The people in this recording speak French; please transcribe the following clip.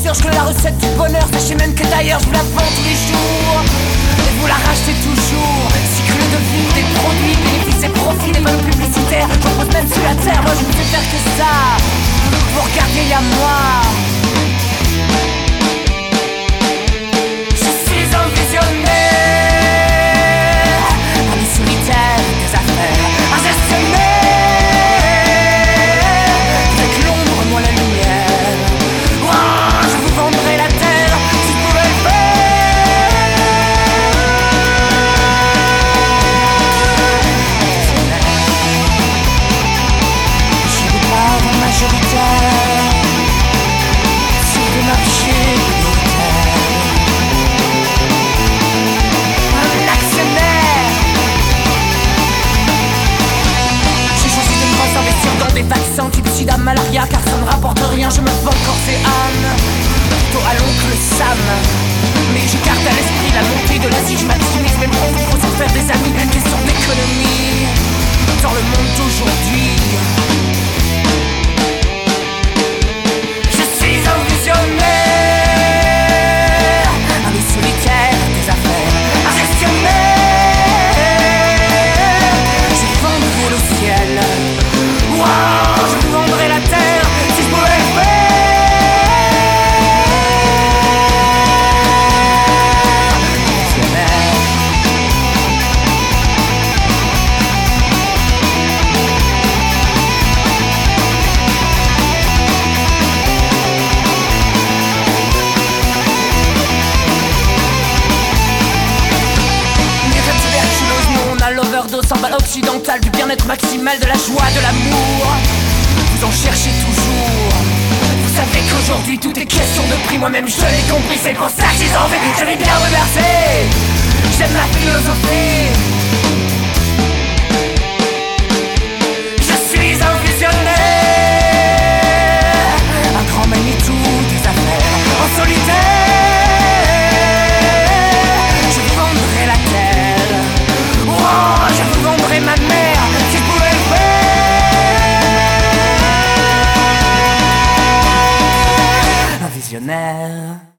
sûr, je connais la recette du bonheur. Sachez même que d'ailleurs je vous la vends tous les jours. Et vous la rachetez toujours. Cycle de vie, des produits, bénéfices et profits, des panneaux publicitaires. J'en pose même sous la terre, moi je ne sais faire que ça. Vous regardez, y'a moi. Je suis un visionnaire, un des solitaires des affaires, un gestionnaire. Avec l'ombre, moi la lumière. Ouah, je vous vendrai la terre si je pouvais le faire. J'ai des parts majoritaires sur le marché prioritaire. Un actionnaire. J'ai choisi de ne pas investir dans des vaccins type sida, malaria, car ça ne rapporte rien. Je me vends corps et âme plutôt à l'oncle Sam. Mais je garde à l'esprit la montée de l'Asie. Je maximise mes profits pour s'en faire des amis. Question d'économie dans le monde d'aujourd'hui. Je suis un visionnaire, un des solitaires des affaires, un gestionnaire. Je vendrai le ciel. Wow, je vous vendrai la terre si je pouvais le faire. Visionnaire. Tuberculose, nous on a l'overdose en balle occidentale, du bien-être maximal, de la joie, de l'amour. Vous en cherchez toujours. Vous savez qu'aujourd'hui tout est question de prix. Moi-même je l'ai compris, c'est pour ça que j'y en vais. Je vais bien reverser. J'aime la philosophie. Je suis un visionnaire, un grand Manitou des affaires, en solitaire. Je vous vendrai la terre. Oh, je vous vendrai ma mère si je pouvais le faire. Un visionnaire.